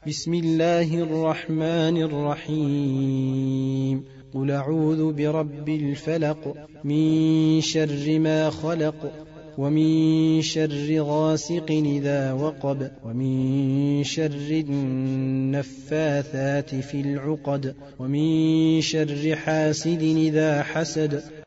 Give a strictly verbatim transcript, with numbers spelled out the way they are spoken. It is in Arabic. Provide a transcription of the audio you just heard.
بسم الله الرحمن الرحيم قل أعوذ برب الفلق من شر ما خلق ومن شر غاسق إذا وقب ومن شر النفاثات في العقد ومن شر حاسد إذا حسد